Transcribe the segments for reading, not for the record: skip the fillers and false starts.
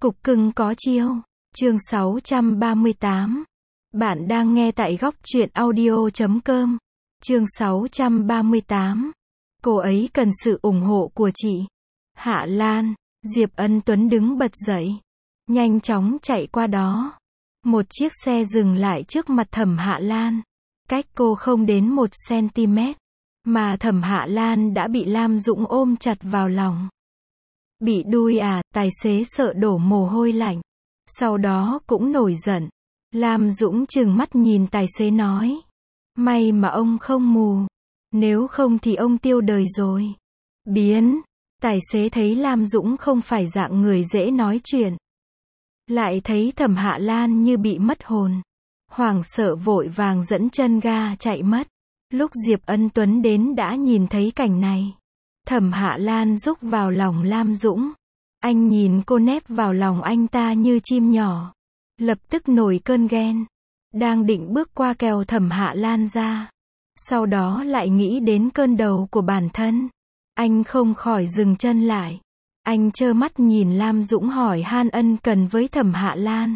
Cục cưng có chiêu. Chương 638. Bạn đang nghe tại góc truyện audio.com. Chương 638. Cô ấy cần sự ủng hộ của chị. Hạ Lan. Diệp Ân Tuấn đứng bật dậy, nhanh chóng chạy qua đó. Một chiếc xe dừng lại trước mặt Thẩm Hạ Lan, cách cô không đến 1 cm, mà Thẩm Hạ Lan đã bị Lam Dũng ôm chặt vào lòng. Bị đuôi à? Tài xế sợ đổ mồ hôi lạnh, sau đó cũng nổi giận. Lam Dũng trừng mắt nhìn tài xế nói, may mà ông không mù, nếu không thì ông tiêu đời rồi. Biến. Tài xế thấy Lam Dũng không phải dạng người dễ nói chuyện, lại thấy Thẩm Hạ Lan như bị mất hồn, hoảng sợ vội vàng dẫn chân ga chạy mất. Lúc Diệp Ân Tuấn đến đã nhìn thấy cảnh này. Thẩm Hạ Lan rúc vào lòng Lam Dũng, anh nhìn cô nép vào lòng anh ta như chim nhỏ, lập tức nổi cơn ghen, đang định bước qua kéo Thẩm Hạ Lan ra, sau đó lại nghĩ đến cơn đầu của bản thân. Anh không khỏi dừng chân lại. Anh trơ mắt nhìn Lam Dũng hỏi han ân cần với Thẩm Hạ Lan.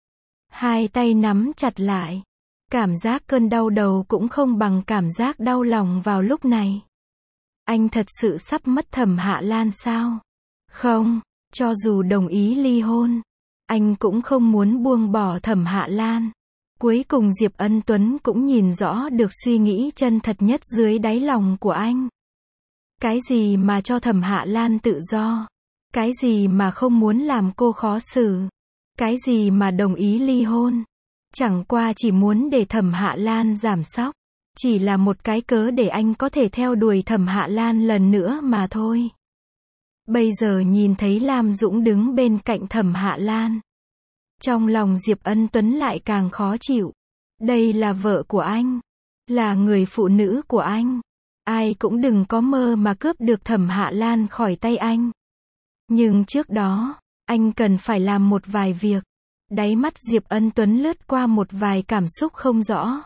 Hai tay nắm chặt lại. Cảm giác cơn đau đầu cũng không bằng cảm giác đau lòng vào lúc này. Anh thật sự sắp mất Thẩm Hạ Lan sao? Không, cho dù đồng ý ly hôn, anh cũng không muốn buông bỏ Thẩm Hạ Lan. Cuối cùng Diệp Ân Tuấn cũng nhìn rõ được suy nghĩ chân thật nhất dưới đáy lòng của anh. Cái gì mà cho Thẩm Hạ Lan tự do? Cái gì mà không muốn làm cô khó xử? Cái gì mà đồng ý ly hôn? Chẳng qua chỉ muốn để Thẩm Hạ Lan giảm sóc. Chỉ là một cái cớ để anh có thể theo đuổi Thẩm Hạ Lan lần nữa mà thôi. Bây giờ nhìn thấy Lam Dũng đứng bên cạnh Thẩm Hạ Lan, trong lòng Diệp Ân Tuấn lại càng khó chịu. Đây là vợ của anh, là người phụ nữ của anh. Ai cũng đừng có mơ mà cướp được Thẩm Hạ Lan khỏi tay anh. Nhưng trước đó, anh cần phải làm một vài việc. Đáy mắt Diệp Ân Tuấn lướt qua một vài cảm xúc không rõ.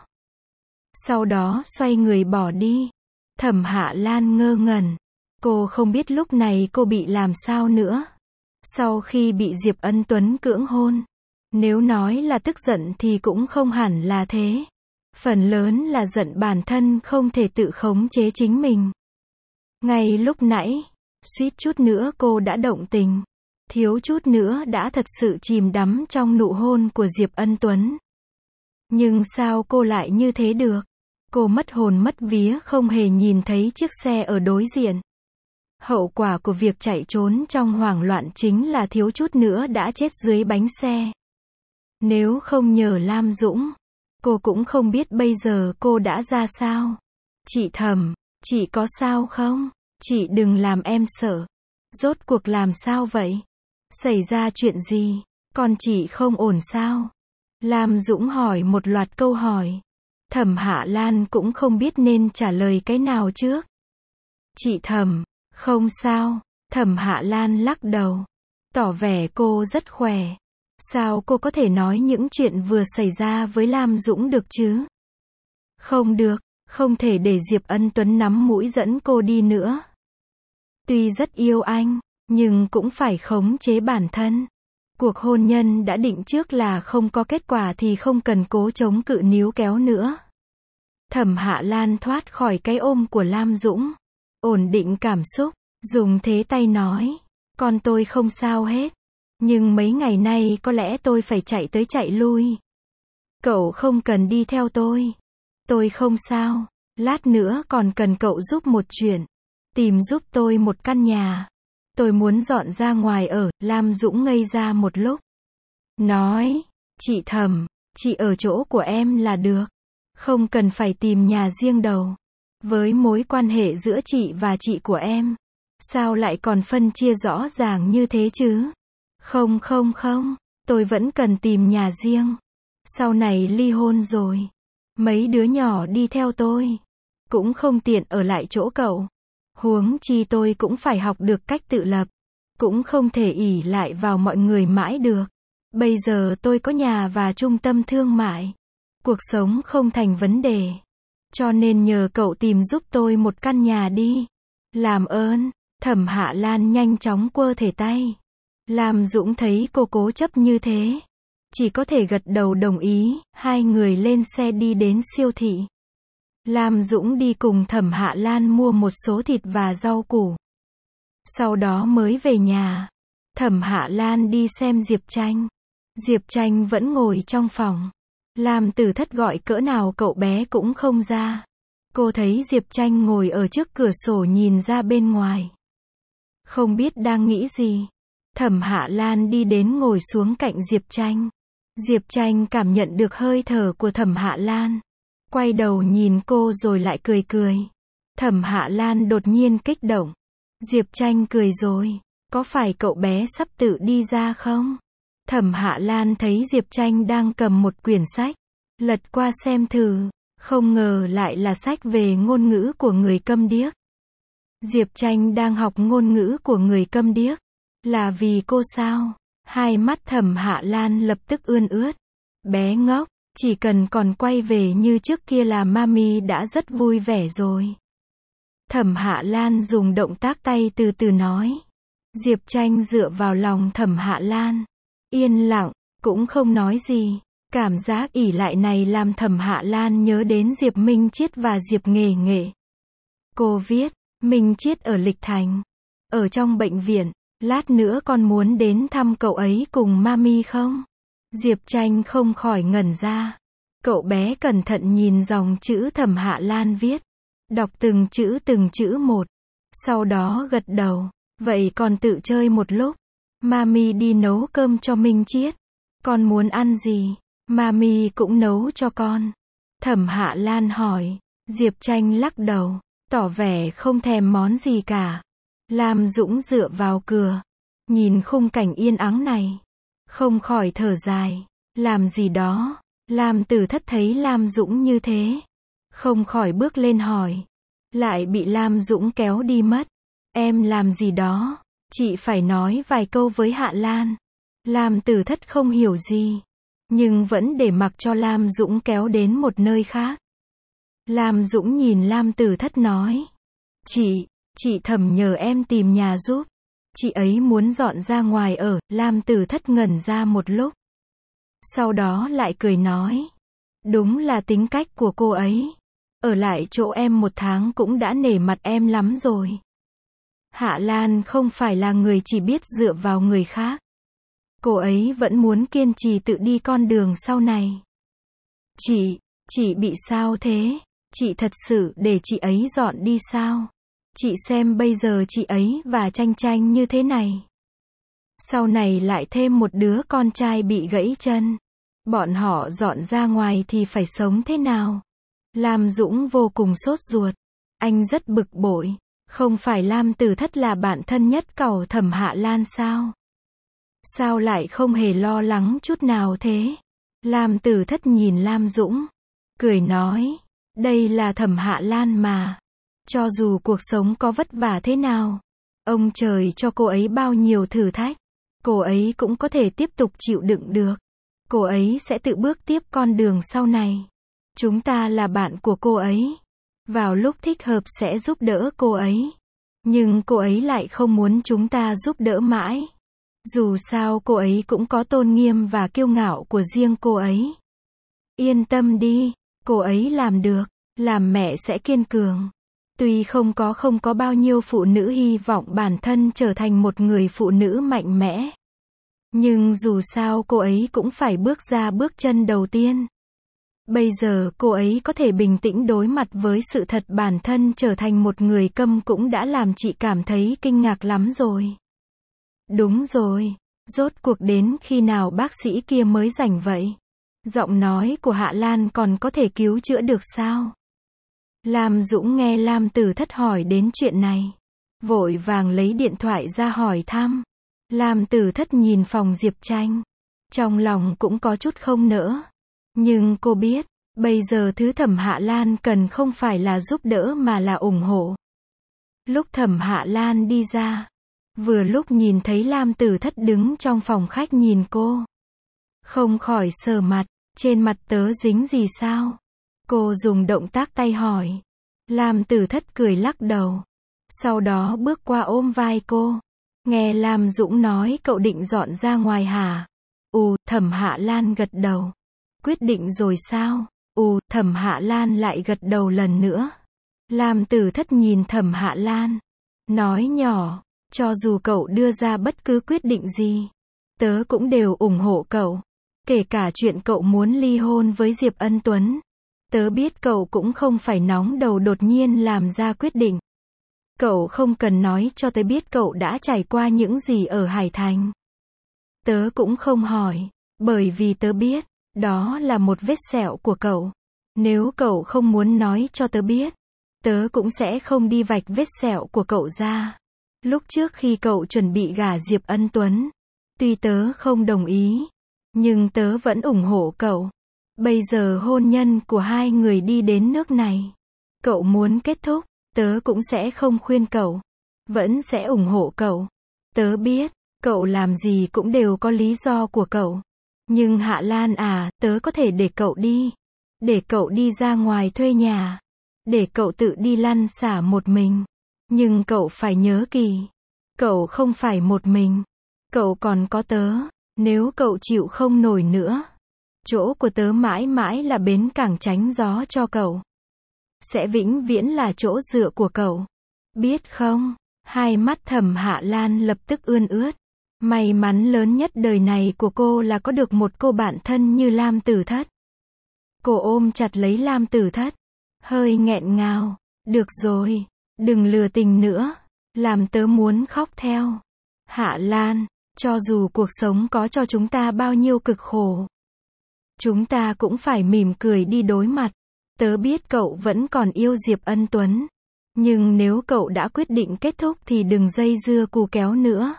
Sau đó xoay người bỏ đi. Thẩm Hạ Lan ngơ ngẩn. Cô không biết lúc này cô bị làm sao nữa. Sau khi bị Diệp Ân Tuấn cưỡng hôn, nếu nói là tức giận thì cũng không hẳn là thế. Phần lớn là giận bản thân không thể tự khống chế chính mình. Ngay lúc nãy, suýt chút nữa cô đã động tình. Thiếu chút nữa đã thật sự chìm đắm trong nụ hôn của Diệp Ân Tuấn. Nhưng sao cô lại như thế được? Cô mất hồn mất vía không hề nhìn thấy chiếc xe ở đối diện. Hậu quả của việc chạy trốn trong hoảng loạn chính là thiếu chút nữa đã chết dưới bánh xe. Nếu không nhờ Lam Dũng, cô cũng không biết bây giờ cô đã ra sao. Chị Thẩm, chị có sao không? Chị đừng làm em sợ. Rốt cuộc làm sao vậy? Xảy ra chuyện gì? Con chị không ổn sao? Lam Dũng hỏi một loạt câu hỏi. Thẩm Hạ Lan cũng không biết nên trả lời cái nào trước. Chị Thẩm, không sao. Thẩm Hạ Lan lắc đầu, tỏ vẻ cô rất khỏe. Sao cô có thể nói những chuyện vừa xảy ra với Lam Dũng được chứ? Không được, không thể để Diệp Ân Tuấn nắm mũi dẫn cô đi nữa. Tuy rất yêu anh, nhưng cũng phải khống chế bản thân. Cuộc hôn nhân đã định trước là không có kết quả thì không cần cố chống cự níu kéo nữa. Thẩm Hạ Lan thoát khỏi cái ôm của Lam Dũng, ổn định cảm xúc, dùng thế tay nói, con tôi không sao hết. Nhưng mấy ngày nay có lẽ tôi phải chạy tới chạy lui. Cậu không cần đi theo tôi. Tôi không sao. Lát nữa còn cần cậu giúp một chuyện. Tìm giúp tôi một căn nhà. Tôi muốn dọn ra ngoài ở. Lam Dũng ngây ra một lúc. Nói, chị Thẩm, chị ở chỗ của em là được. Không cần phải tìm nhà riêng đâu. Với mối quan hệ giữa chị và chị của em, sao lại còn phân chia rõ ràng như thế chứ? Không, tôi vẫn cần tìm nhà riêng. Sau này ly hôn rồi, mấy đứa nhỏ đi theo tôi, cũng không tiện ở lại chỗ cậu. Huống chi tôi cũng phải học được cách tự lập, cũng không thể ỷ lại vào mọi người mãi được. Bây giờ tôi có nhà và trung tâm thương mại, cuộc sống không thành vấn đề. Cho nên nhờ cậu tìm giúp tôi một căn nhà đi. Làm ơn. Thẩm Hạ Lan nhanh chóng quơ thể tay. Lam Dũng thấy cô cố chấp như thế, chỉ có thể gật đầu đồng ý, hai người lên xe đi đến siêu thị. Lam Dũng đi cùng Thẩm Hạ Lan mua một số thịt và rau củ. Sau đó mới về nhà. Thẩm Hạ Lan đi xem Diệp Tranh. Diệp Tranh vẫn ngồi trong phòng. Lam Tử Thất gọi cỡ nào cậu bé cũng không ra. Cô thấy Diệp Tranh ngồi ở trước cửa sổ nhìn ra bên ngoài. Không biết đang nghĩ gì. Thẩm Hạ Lan đi đến ngồi xuống cạnh Diệp Tranh. Diệp Tranh cảm nhận được hơi thở của Thẩm Hạ Lan. Quay đầu nhìn cô rồi lại cười cười. Thẩm Hạ Lan đột nhiên kích động. Diệp Tranh cười rồi. Có phải cậu bé sắp tự đi ra không? Thẩm Hạ Lan thấy Diệp Tranh đang cầm một quyển sách. Lật qua xem thử. Không ngờ lại là sách về ngôn ngữ của người câm điếc. Diệp Tranh đang học ngôn ngữ của người câm điếc. Là vì cô sao? Hai mắt Thẩm Hạ Lan lập tức ươn ướt. Bé ngốc, chỉ cần còn quay về như trước kia là mami đã rất vui vẻ rồi. Thẩm Hạ Lan dùng động tác tay từ từ nói. Diệp Tranh dựa vào lòng Thẩm Hạ Lan. Yên lặng, cũng không nói gì. Cảm giác ỷ lại này làm Thẩm Hạ Lan nhớ đến Diệp Minh Chiết và Diệp Nghề Nghệ. Cô viết, Minh Chiết ở Lịch Thành. Ở trong bệnh viện. Lát nữa con muốn đến thăm cậu ấy cùng mami không? Diệp Tranh không khỏi ngẩn ra. Cậu bé cẩn thận nhìn dòng chữ Thẩm Hạ Lan viết. Đọc từng chữ một. Sau đó gật đầu. Vậy con tự chơi một lúc. Mami đi nấu cơm cho Minh Chiết. Con muốn ăn gì? Mami cũng nấu cho con. Thẩm Hạ Lan hỏi. Diệp Tranh lắc đầu. Tỏ vẻ không thèm món gì cả. Lam Dũng dựa vào cửa. Nhìn khung cảnh yên ắng này. Không khỏi thở dài. Làm gì đó. Lam Tử Thất thấy Lam Dũng như thế. Không khỏi bước lên hỏi. Lại bị Lam Dũng kéo đi mất. Em làm gì đó. Chị phải nói vài câu với Hạ Lan. Lam Tử Thất không hiểu gì. Nhưng vẫn để mặc cho Lam Dũng kéo đến một nơi khác. Lam Dũng nhìn Lam Tử Thất nói. Chị Thẩm nhờ em tìm nhà giúp. Chị ấy muốn dọn ra ngoài ở. Lam Tử Thất ngẩn ra một lúc. Sau đó lại cười nói. Đúng là tính cách của cô ấy. Ở lại chỗ em 1 tháng cũng đã nể mặt em lắm rồi. Hạ Lan không phải là người chỉ biết dựa vào người khác. Cô ấy vẫn muốn kiên trì tự đi con đường sau này. Chị bị sao thế? Chị thật sự để chị ấy dọn đi sao? Chị xem bây giờ chị ấy và Tranh Tranh như thế này. Sau này lại thêm một đứa con trai bị gãy chân. Bọn họ dọn ra ngoài thì phải sống thế nào? Lam Dũng vô cùng sốt ruột. Anh rất bực bội. Không phải Lam Tử Thất là bạn thân nhất cậu Thẩm Hạ Lan sao? Sao lại không hề lo lắng chút nào thế? Lam Tử Thất nhìn Lam Dũng. Cười nói. Đây là Thẩm Hạ Lan mà. Cho dù cuộc sống có vất vả thế nào. Ông trời cho cô ấy bao nhiêu thử thách. Cô ấy cũng có thể tiếp tục chịu đựng được. Cô ấy sẽ tự bước tiếp con đường sau này. Chúng ta là bạn của cô ấy. Vào lúc thích hợp sẽ giúp đỡ cô ấy. Nhưng cô ấy lại không muốn chúng ta giúp đỡ mãi. Dù sao cô ấy cũng có tôn nghiêm và kiêu ngạo của riêng cô ấy. Yên tâm đi, cô ấy làm được. Làm mẹ sẽ kiên cường. Tuy không có bao nhiêu phụ nữ hy vọng bản thân trở thành một người phụ nữ mạnh mẽ. Nhưng dù sao cô ấy cũng phải bước ra bước chân đầu tiên. Bây giờ cô ấy có thể bình tĩnh đối mặt với sự thật bản thân trở thành một người câm cũng đã làm chị cảm thấy kinh ngạc lắm rồi. Đúng rồi, rốt cuộc đến khi nào bác sĩ kia mới rảnh vậy? Giọng nói của Hạ Lan còn có thể cứu chữa được sao? Lam Dũng nghe Lam Tử Thất hỏi đến chuyện này. Vội vàng lấy điện thoại ra hỏi thăm. Lam Tử Thất nhìn phòng Diệp Tranh. Trong lòng cũng có chút không nỡ. Nhưng cô biết, bây giờ thứ Thẩm Hạ Lan cần không phải là giúp đỡ mà là ủng hộ. Lúc Thẩm Hạ Lan đi ra, vừa lúc nhìn thấy Lam Tử Thất đứng trong phòng khách nhìn cô. Không khỏi sờ mặt, trên mặt tớ dính gì sao? Cô dùng động tác tay hỏi. Lam Tử Thất cười lắc đầu. Sau đó bước qua ôm vai cô. Nghe Lam Dũng nói cậu định dọn ra ngoài hả? Thẩm Hạ Lan gật đầu. Quyết định rồi sao? Thẩm Hạ Lan lại gật đầu lần nữa. Lam Tử Thất nhìn Thẩm Hạ Lan, nói nhỏ, cho dù cậu đưa ra bất cứ quyết định gì, tớ cũng đều ủng hộ cậu. Kể cả chuyện cậu muốn ly hôn với Diệp Ân Tuấn. Tớ biết cậu cũng không phải nóng đầu đột nhiên làm ra quyết định. Cậu không cần nói cho tớ biết cậu đã trải qua những gì ở Hải Thành. Tớ cũng không hỏi, bởi vì tớ biết, đó là một vết sẹo của cậu. Nếu cậu không muốn nói cho tớ biết, tớ cũng sẽ không đi vạch vết sẹo của cậu ra. Lúc trước khi cậu chuẩn bị gả Diệp Ân Tuấn, tuy tớ không đồng ý, nhưng tớ vẫn ủng hộ cậu. Bây giờ hôn nhân của hai người đi đến nước này, cậu muốn kết thúc, tớ cũng sẽ không khuyên cậu, vẫn sẽ ủng hộ cậu. Tớ biết, cậu làm gì cũng đều có lý do của cậu. Nhưng Hạ Lan à, tớ có thể để cậu đi. Để cậu đi ra ngoài thuê nhà. Để cậu tự đi lăn xả một mình. Nhưng cậu phải nhớ kỹ. Cậu không phải một mình. Cậu còn có tớ. Nếu cậu chịu không nổi nữa, chỗ của tớ mãi mãi là bến cảng tránh gió cho cậu. Sẽ vĩnh viễn là chỗ dựa của cậu. Biết không? Hai mắt Thẩm Hạ Lan lập tức ươn ướt. May mắn lớn nhất đời này của cô là có được một cô bạn thân như Lam Tử Thất. Cô ôm chặt lấy Lam Tử Thất, hơi nghẹn ngào. Được rồi, đừng lừa tình nữa, làm tớ muốn khóc theo. Hạ Lan, cho dù cuộc sống có cho chúng ta bao nhiêu cực khổ, chúng ta cũng phải mỉm cười đi đối mặt. Tớ biết cậu vẫn còn yêu Diệp Ân Tuấn, nhưng nếu cậu đã quyết định kết thúc thì đừng dây dưa cù kéo nữa.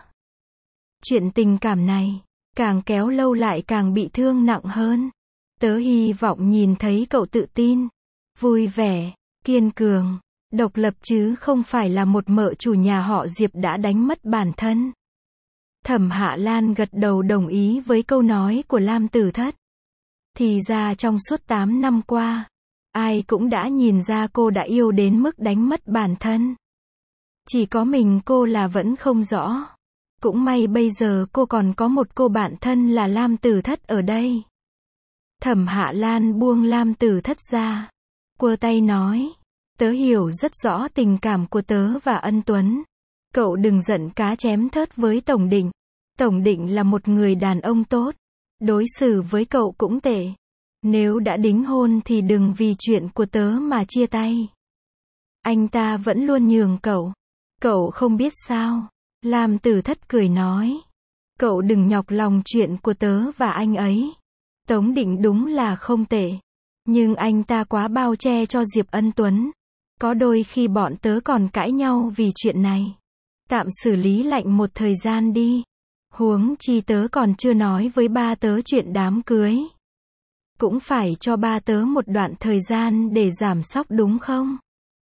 Chuyện tình cảm này, càng kéo lâu lại càng bị thương nặng hơn. Tớ hy vọng nhìn thấy cậu tự tin, vui vẻ, kiên cường, độc lập chứ không phải là một mợ chủ nhà họ Diệp đã đánh mất bản thân. Thẩm Hạ Lan gật đầu đồng ý với câu nói của Lam Tử Thất. Thì ra trong suốt 8 năm qua, ai cũng đã nhìn ra cô đã yêu đến mức đánh mất bản thân. Chỉ có mình cô là vẫn không rõ. Cũng may bây giờ cô còn có một cô bạn thân là Lam Tử Thất ở đây. Thẩm Hạ Lan buông Lam Tử Thất ra, quơ tay nói, tớ hiểu rất rõ tình cảm của tớ và Ân Tuấn. Cậu đừng giận cá chém thớt với Tổng Định. Tổng Định là một người đàn ông tốt, đối xử với cậu cũng tệ. Nếu đã đính hôn thì đừng vì chuyện của tớ mà chia tay. Anh ta vẫn luôn nhường cậu. Cậu không biết sao? Lam Tử Thất cười nói, cậu đừng nhọc lòng chuyện của tớ và anh ấy. Tống Định đúng là không tệ, nhưng anh ta quá bao che cho Diệp Ân Tuấn. Có đôi khi bọn tớ còn cãi nhau vì chuyện này. Tạm xử lý lạnh một thời gian đi. Huống chi tớ còn chưa nói với ba tớ chuyện đám cưới. Cũng phải cho ba tớ một đoạn thời gian để giảm sóc đúng không?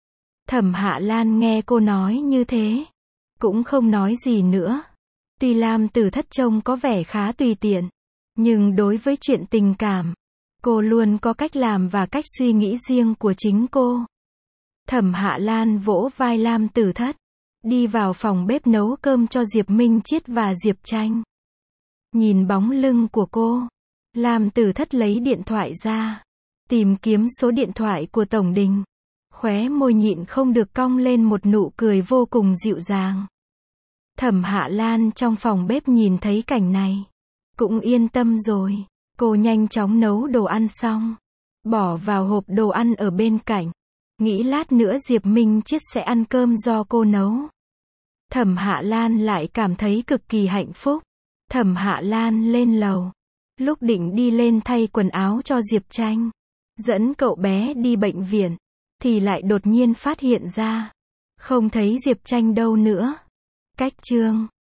Thẩm Hạ Lan nghe cô nói như thế, cũng không nói gì nữa. Tuy Lam Tử Thất trông có vẻ khá tùy tiện, nhưng đối với chuyện tình cảm, cô luôn có cách làm và cách suy nghĩ riêng của chính cô. Thẩm Hạ Lan vỗ vai Lam Tử Thất, đi vào phòng bếp nấu cơm cho Diệp Minh Chiết và Diệp Tranh. Nhìn bóng lưng của cô, Lam Tử Thất lấy điện thoại ra, tìm kiếm số điện thoại của Tổng Đình. Khóe môi nhịn không được cong lên một nụ cười vô cùng dịu dàng. Thẩm Hạ Lan trong phòng bếp nhìn thấy cảnh này, cũng yên tâm rồi. Cô nhanh chóng nấu đồ ăn xong, bỏ vào hộp đồ ăn ở bên cạnh. Nghĩ lát nữa Diệp Minh Chiết sẽ ăn cơm do cô nấu. Thẩm Hạ Lan lại cảm thấy cực kỳ hạnh phúc. Thẩm Hạ Lan lên lầu, lúc định đi lên thay quần áo cho Diệp Tranh, dẫn cậu bé đi bệnh viện, thì lại đột nhiên phát hiện ra, không thấy Diệp Tranh đâu nữa. Cách chương